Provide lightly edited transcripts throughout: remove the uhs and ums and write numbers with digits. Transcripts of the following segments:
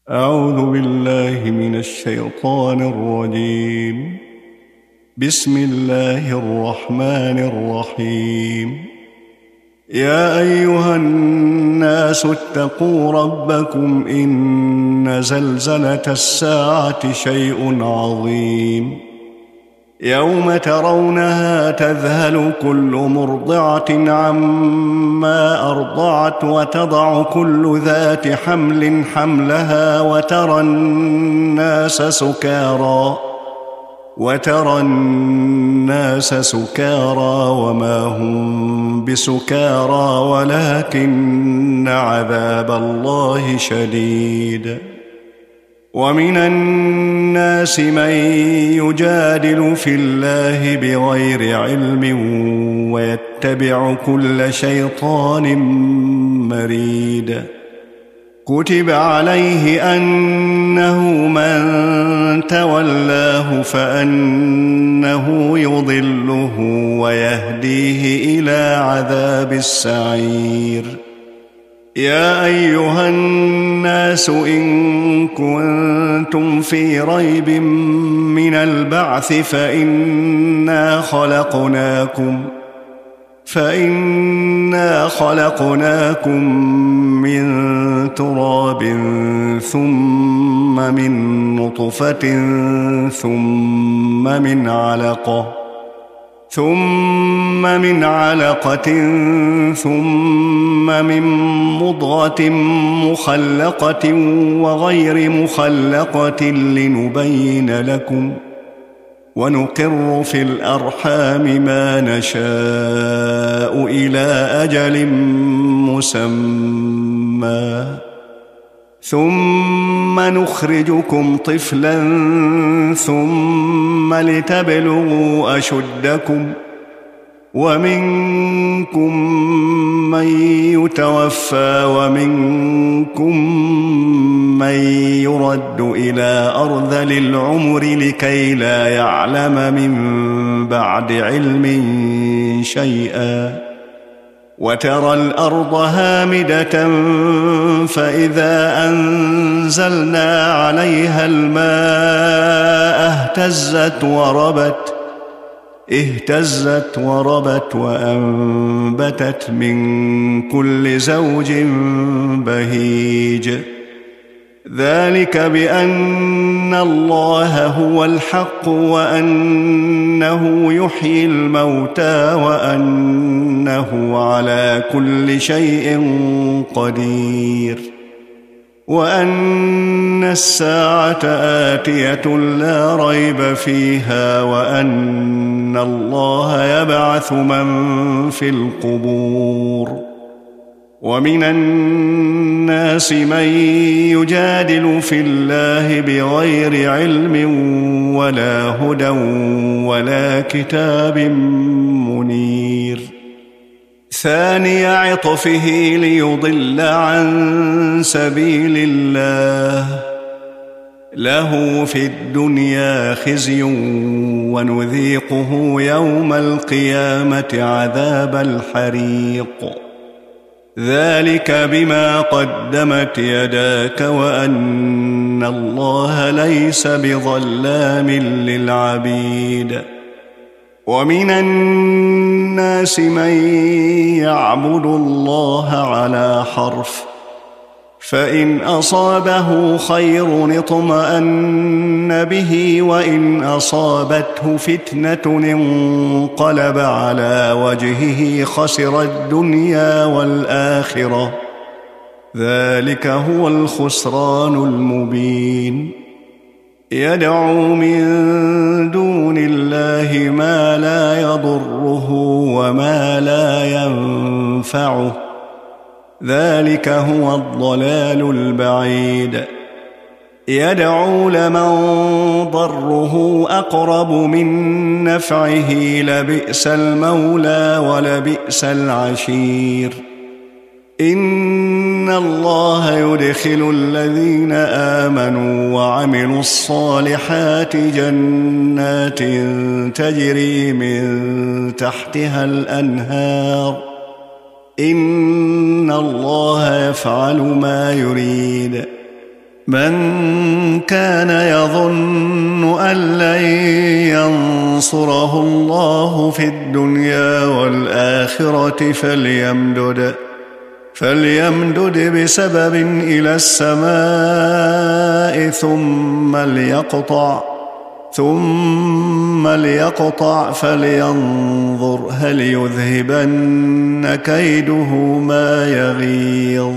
أعوذ بالله من الشيطان الرجيم. بسم الله الرحمن الرحيم. يا أيها الناس اتقوا ربكم إن زلزلة الساعة شيء عظيم. يوم ترونها تذهل كل مرضعة عما أرضعت وتضع كل ذات حمل حملها وترى الناس سكارى وما هم بسكارى ولكن عذاب الله شديد. ومن الناس من يجادل في الله بغير علم ويتبع كل شيطان مريد. كتب عليه أنه من تولاه فأنه يضله ويهديه إلى عذاب السعير. يا أيها الناس إن كنتم في ريب من البعث فإنا خلقناكم من تراب ثم من نطفة ثم من علقة ثم من مضغة مخلقة وغير مخلقة لنبين لكم، ونقر في الأرحام ما نشاء إلى أجل مسمى ثم نخرجكم طفلا ثم لتبلغوا أشدكم، ومنكم من يتوفى ومنكم من يرد إلى أرذل العمر لكي لا يعلم من بعد علم شيئا. وترى الأرض هامدة فإذا أنزلنا عليها الماء اهتزت وربت وأنبتت من كل زوج بهيج. ذلك بأن الله هو الحق وأنه يحيي الموتى وأنه على كل شيء قدير، وأن الساعة آتية لا ريب فيها، وأن الله يبعث من في القبور. ومن الناس من يجادل في الله بغير علم ولا هدى ولا كتاب منير. ثاني عطفه ليضل عن سبيل الله، له في الدنيا خزي ونذيقه يوم القيامة عذاب الحريق. ذلك بما قدمت يداك وأن الله ليس بظلام للعبيد. ومن الناس من يعبد الله على حرف، فإن أصابه خير اطمأن به، وإن أصابته فتنة انقلب على وجهه خسر الدنيا والآخرة. ذلك هو الخسران المبين. يدعو من دون الله ما لا يضره وما لا ينفعه، ذلك هو الضلال البعيد. يدعو لمن ضره أقرب من نفعه، لبئس المولى ولبئس العشير. إن الله يدخل الذين آمنوا وعملوا الصالحات جنات تجري من تحتها الأنهار، إن الله يفعل ما يريد. من كان يظن أن لن ينصره الله في الدنيا والآخرة فليمدد بسبب إلى السماء ثم ليقطع فلينظر هل يذهبن كيده ما يغيظ.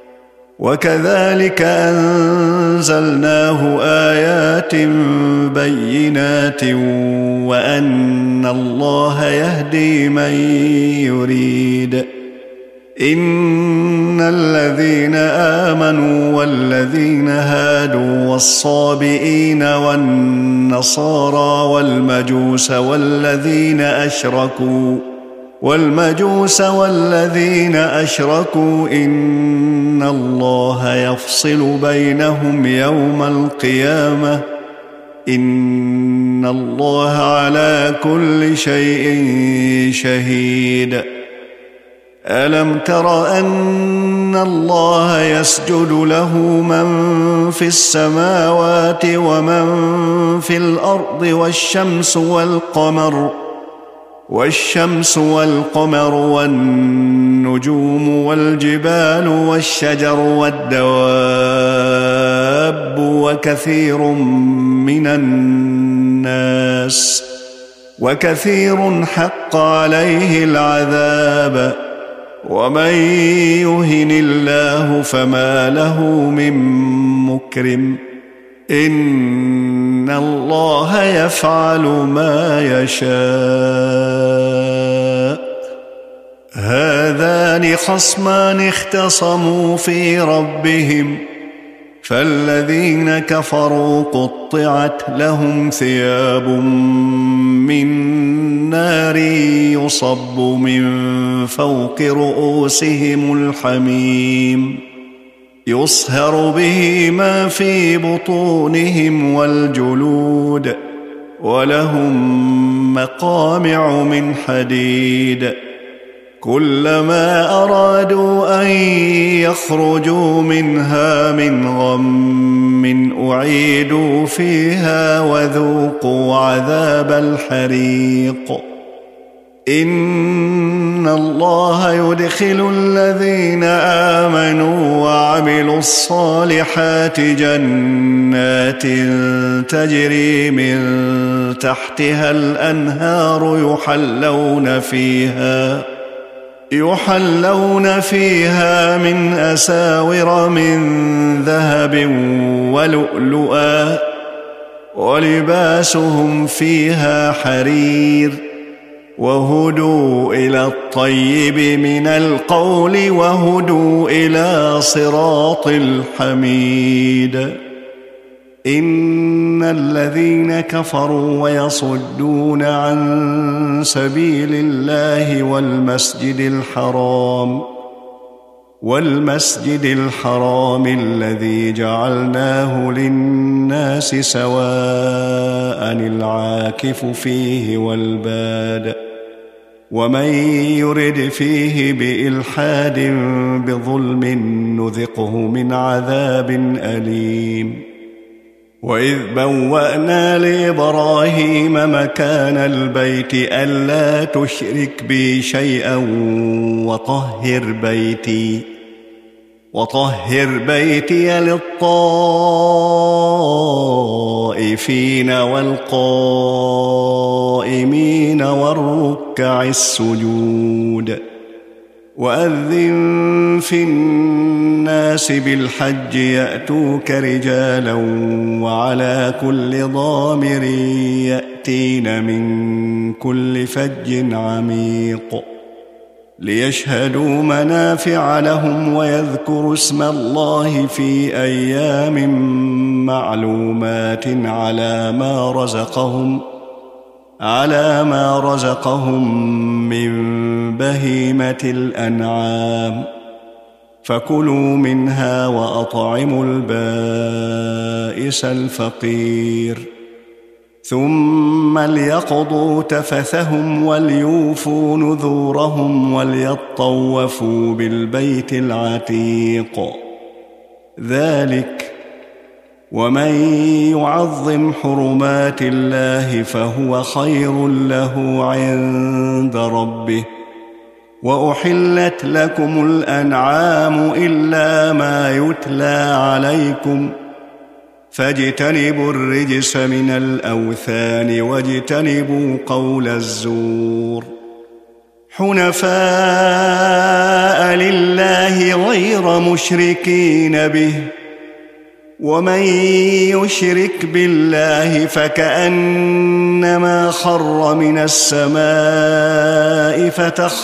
وكذلك أنزلناه آيات بينات وأن الله يهدي من يريد. إن الذين آمنوا والذين هادوا والصابئين والنصارى والمجوس والذين أشركوا إن الله يفصل بينهم يوم القيامة إن الله على كل شيء شهيد. ألم تر أن الله يسجد له من في السماوات ومن في الأرض والشمس والقمر والنجوم والجبال والشجر والدواب وكثير حق عليه العذاب ومن يهن الله فما له من مكرم إن الله يفعل ما يشاء. هذان خصمان اختصموا في ربهم فالذين كفروا قطعت لهم ثياب من نار يصب من فوق رؤوسهم الحميم يصهر به ما في بطونهم والجلود ولهم مقامع من حديد كلما أرادوا أن يخرجوا منها من غم أعيدوا فيها وذوقوا عذاب الحريق. إن الله يدخل الذين آمنوا وعملوا الصالحات جنات تجري من تحتها الأنهار يحلون فيها من أساور من ذهب ولؤلؤا ولباسهم فيها حرير وهدوا إلى الطيب من القول وهدوا إلى صراط الحميد. إن الذين كفروا ويصدون عن سبيل الله والمسجد الحرام الذي جعلناه للناس سواء العاكف فيه والباد ومن يرد فيه بإلحاد بظلم نذقه من عذاب أليم. وإذ بوأنا لإبراهيم مكان البيت ألا تشرك بي شيئا وطهر بيتي للطائفين والقائمين والركع السجود. وأذن في الناس بالحج يأتوك رجالا وعلى كل ضامر يأتين من كل فج عميق ليشهدوا منافع لهم ويذكروا اسم الله في أيام معلومات على ما رزقهم من بهيمة الأنعام فكلوا منها وأطعموا البائس الفقير ثم ليقضوا تفثهم وليوفوا نذورهم وليطوفوا بالبيت العتيق. ومن يعظم حرمات الله فهو خير له عند ربه. وأحلت لكم الأنعام إلا ما يتلى عليكم فاجتنبوا الرجس من الأوثان واجتنبوا قول الزور. حنفاء لله غير مشركين به، ومن يشرك بالله فكأنما خر من السماء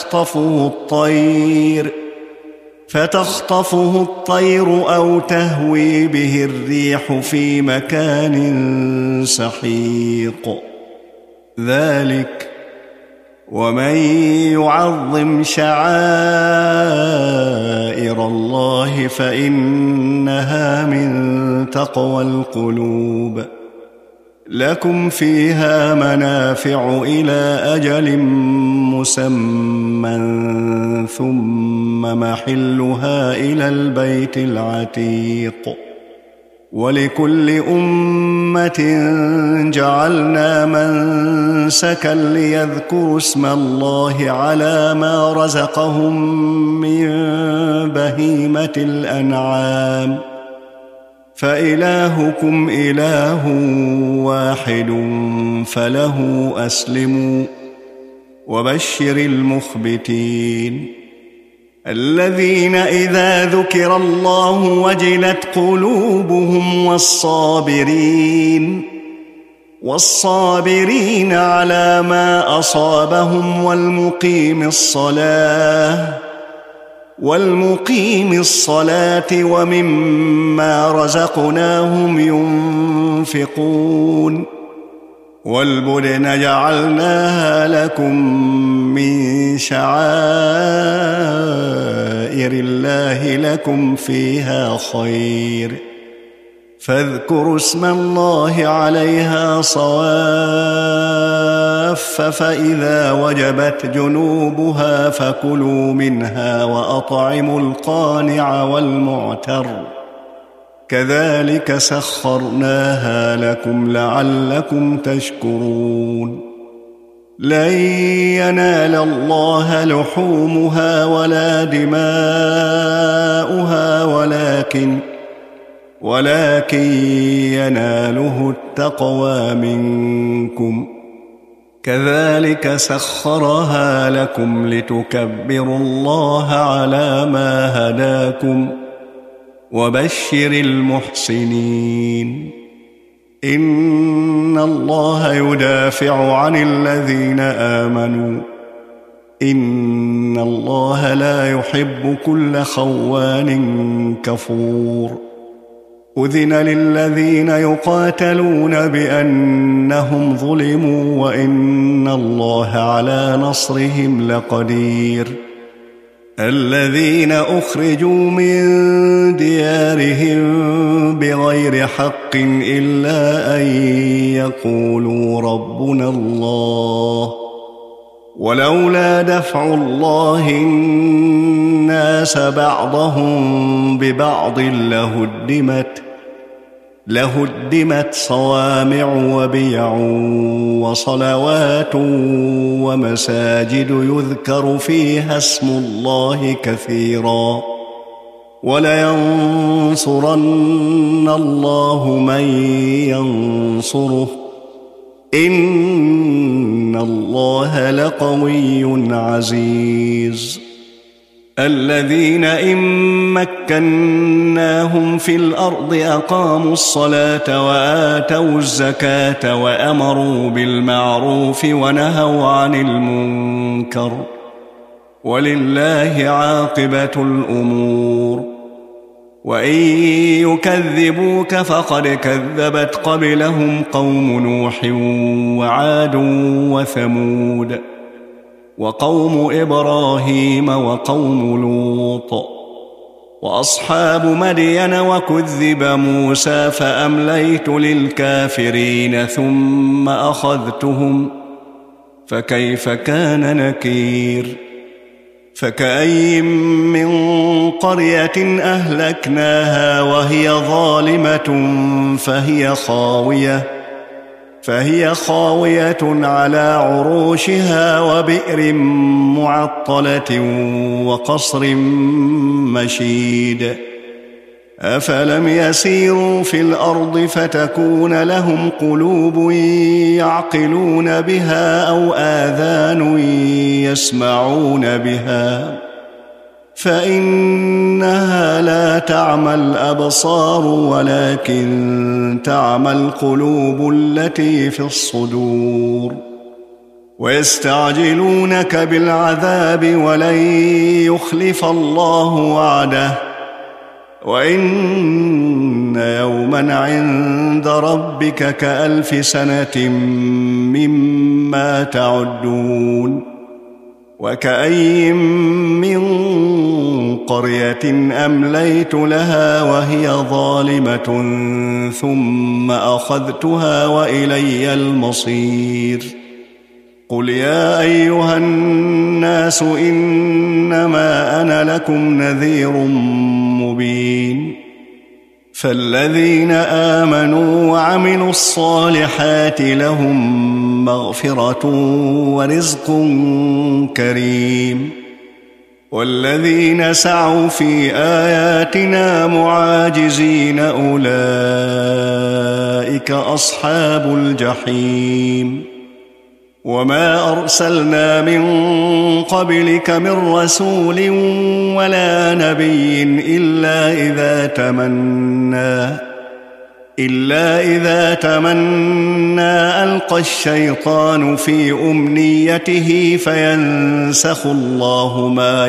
فتخطفه الطير أو تهوي به الريح في مكان سحيق. ذلك ومن يعظم شعائر الله فإنها من تقوى القلوب. لكم فيها منافع إلى أجل مسمى ثم محلها إلى البيت العتيق. ولكل أمة جعلنا منسكا ليذكروا اسم الله على ما رزقهم من بهيمة الأنعام فإلهكم إله واحد فله أسلموا. وبشر المخبتين الذين إذا ذكر الله وجلت قلوبهم والصابرين على ما أصابهم والمقيم الصلاة ومما رزقناهم ينفقون. والبدن جعلناها لكم من شعائر الله لكم فيها خير فاذكروا اسم الله عليها صواف فإذا وجبت جنوبها فكلوا منها وأطعموا القانع والمعتر كذلك سخرناها لكم لعلكم تشكرون. لن ينال الله لحومها ولا دماؤها ولكن يناله التقوى منكم. كذلك سخرها لكم لتكبروا الله على ما هداكم. وبشر المحسنين إن الله يدافع عن الذين آمنوا إن الله لا يحب كل خوان كفور. أذن للذين يقاتلون بأنهم ظلموا وإن الله على نصرهم لقدير. الذين أخرجوا من ديارهم بغير حق إلا أن يقولوا ربنا الله ولولا دفع الله الناس بعضهم ببعض لهدمت صوامع وبيع وصلوات ومساجد يذكر فيها اسم الله كثيرا ولينصرن الله من ينصره إن الله لقوي عزيز. الذين إن مكناهم في الأرض أقاموا الصلاة وآتوا الزكاة وأمروا بالمعروف ونهوا عن المنكر ولله عاقبة الأمور. وإن يكذبوك فقد كذبت قبلهم قوم نوح وعاد وثمود وقوم إبراهيم وقوم لوط وأصحاب مدين وكذب موسى فأمليت للكافرين ثم أخذتهم فكيف كان نكير. فكأي من قرية أهلكناها وهي ظالمة فهي خاوية على عروشها وبئر معطلة وقصر مشيد أفلم يسيروا في الأرض فتكون لهم قلوب يعقلون بها أو آذان يسمعون بها فإنها لا تعمى الأبصار ولكن تعمى القلوب التي في الصدور ويستعجلونك بالعذاب ولن يخلف الله وعده وإن يوما عند ربك كألف سنة مما تعدون وكأي من قرية أمليت لها وهي ظالمة ثم أخذتها وإلي المصير قل يا أيها الناس إنما أنا لكم نذير مبين فالذين آمنوا وعملوا الصالحات لهم مغفرة ورزق كريم والذين سعوا في آياتنا معاجزين أولئك أصحاب الجحيم وما أرسلنا من قبلك من رسول ولا نبي إلا إذا تمنى ألقى الشيطان في أمنيته فينسخ الله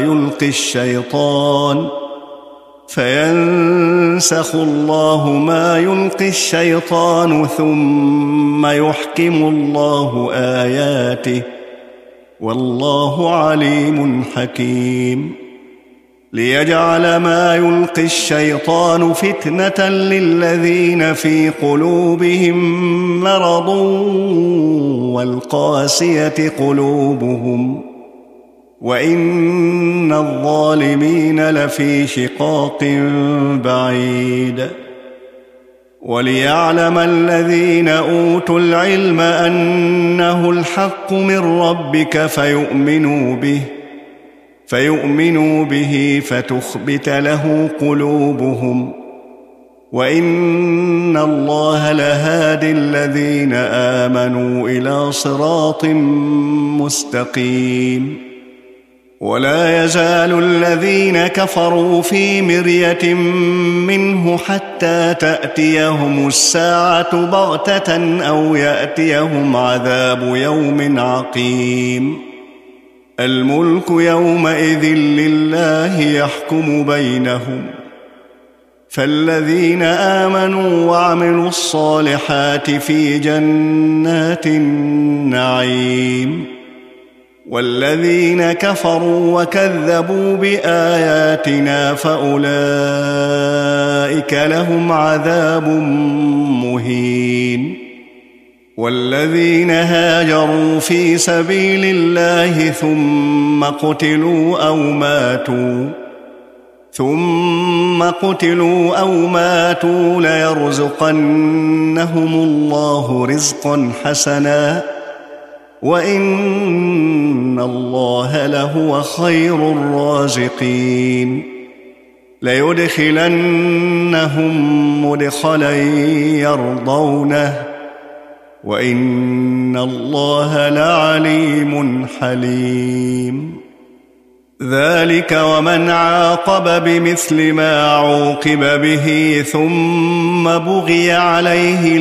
ما يلقي الشيطان ثم يحكم الله آياته والله عليم حكيم ليجعل ما يلقي الشيطان فتنة للذين في قلوبهم مرض والقاسية قلوبهم وإن الظالمين لفي شقاق بعيد وليعلم الذين أوتوا العلم أنه الحق من ربك فيؤمنوا به فتخبت له قلوبهم وإن الله لهادي الذين آمنوا إلى صراط مستقيم ولا يزال الذين كفروا في مرية منه حتى تأتيهم الساعة بغتة أو يأتيهم عذاب يوم عقيم الملك يومئذ لله يحكم بينهم فالذين آمنوا وعملوا الصالحات في جنات النعيم والذين كفروا وكذبوا بآياتنا فأولئك لهم عذاب مهين والذين هاجروا في سبيل الله ثم قتلوا أو ماتوا ليرزقنهم الله رزقا حسنا وإن الله لهو خير الرازقين ليدخلنهم مدخلا يرضونه وإن الله لعليم حليم ذلك ومن عاقب بمثل ما عوقب به ثم بغي عليه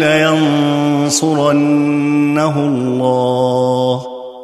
لينصرنه الله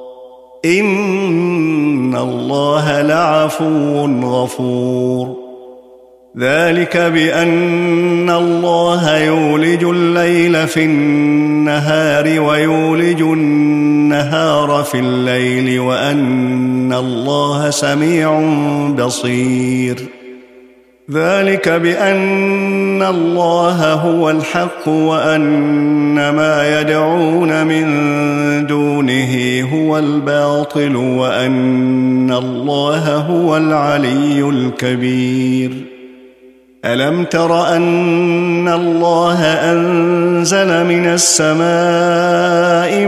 إن الله لعفو غفور ذلك بأن الله يولج الليل في النهار ويولج النهار في الليل وأن الله سميع بصير ذلك بأن الله هو الحق وأن ما يدعون من دونه هو الباطل وأن الله هو العلي الكبير ألم تر أن الله أنزل من السماء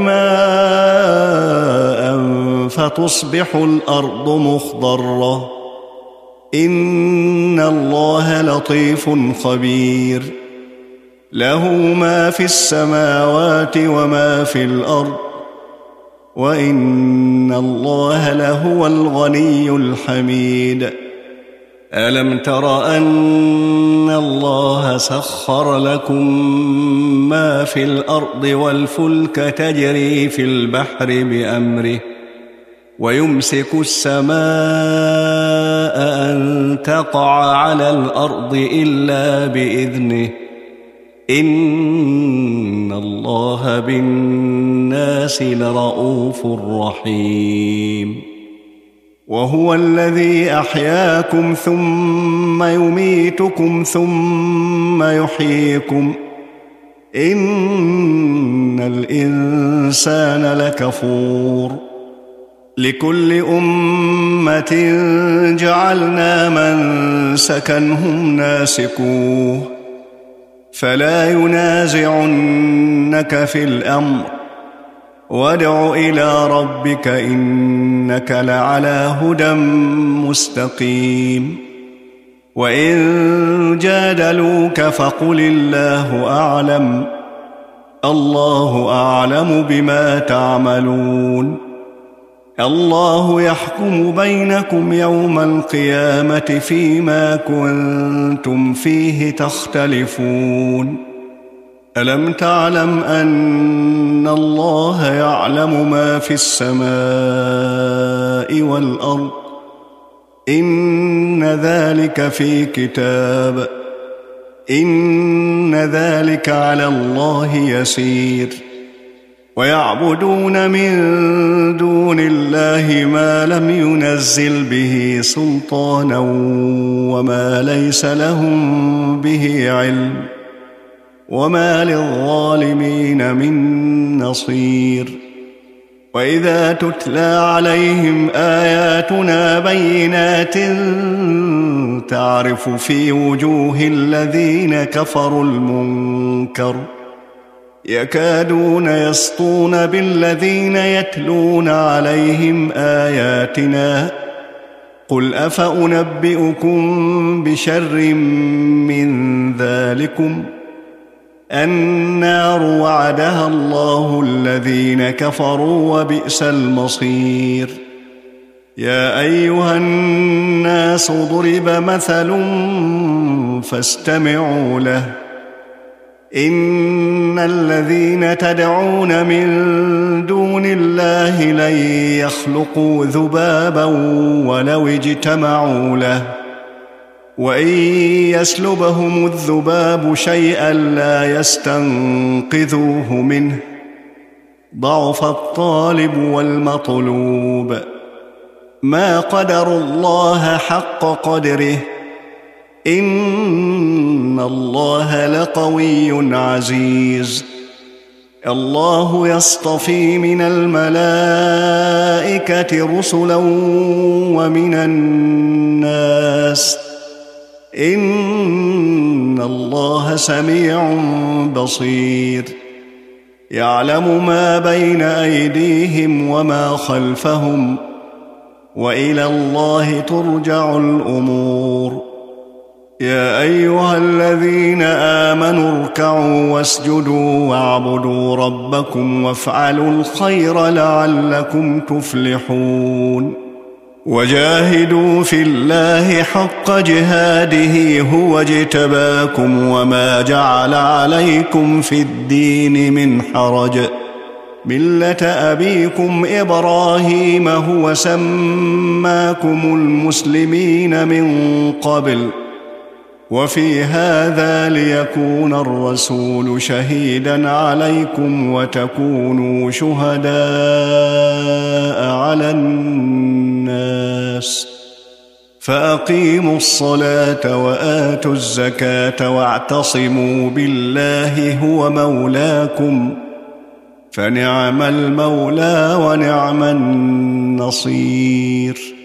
ماء فتصبح الأرض مخضرة إن الله لطيف خبير له ما في السماوات وما في الأرض وإن الله لهو الغني الحميد ألم تر أن الله سخر لكم ما في الأرض والفلك تجري في البحر بأمره ويمسك السماء أن تقع على الأرض إلا بإذنه إن الله بالناس لرءوف رحيم وهو الذي أحياكم ثم يميتكم ثم يحييكم إن الإنسان لكفور لكل أمة جعلنا منسكا هم ناسكوه فلا ينازعنك في الأمر وادع إلى ربك إنك لعلى هدى مستقيم وإن جادلوك فقل الله أعلم بما تعملون الله يحكم بينكم يوم القيامة فيما كنتم فيه تختلفون ألم تعلم أن الله يعلم ما في السماء والأرض إن ذلك في كتاب إن ذلك على الله يسير ويعبدون من دون الله ما لم ينزل به سلطانا وما ليس لهم به علم وما للظالمين من نصير وإذا تتلى عليهم آياتنا بينات تعرف في وجوه الذين كفروا المنكر يكادون يسطون بالذين يتلون عليهم آياتنا قل أفأنبئكم بشر من ذلكم النار وعدها الله الذين كفروا وبئس المصير يا أيها الناس ضرب مثل فاستمعوا له إن الذين تدعون من دون الله لن يخلقوا ذبابا ولو اجتمعوا له وإن يسلبهم الذباب شيئا لا يستنقذوه منه ضعف الطالب والمطلوب ما قدروا الله حق قدره إن الله لقوي عزيز الله يصطفي من الملائكة رسلا ومن الناس إن الله سميع بصير يعلم ما بين أيديهم وما خلفهم وإلى الله ترجع الأمور يا أيها الذين آمنوا اركعوا واسجدوا واعبدوا ربكم وافعلوا الخير لعلكم تفلحون وجاهدوا في الله حق جهاده هو اجتباكم وما جعل عليكم في الدين من حرج ملة أبيكم إبراهيم هو سماكم المسلمين من قبل وفي هذا ليكون الرسول شهيدا عليكم وتكونوا شهداء على الناس فأقيموا الصلاة وآتوا الزكاة واعتصموا بالله هو مولاكم فنعم المولى ونعم النصير.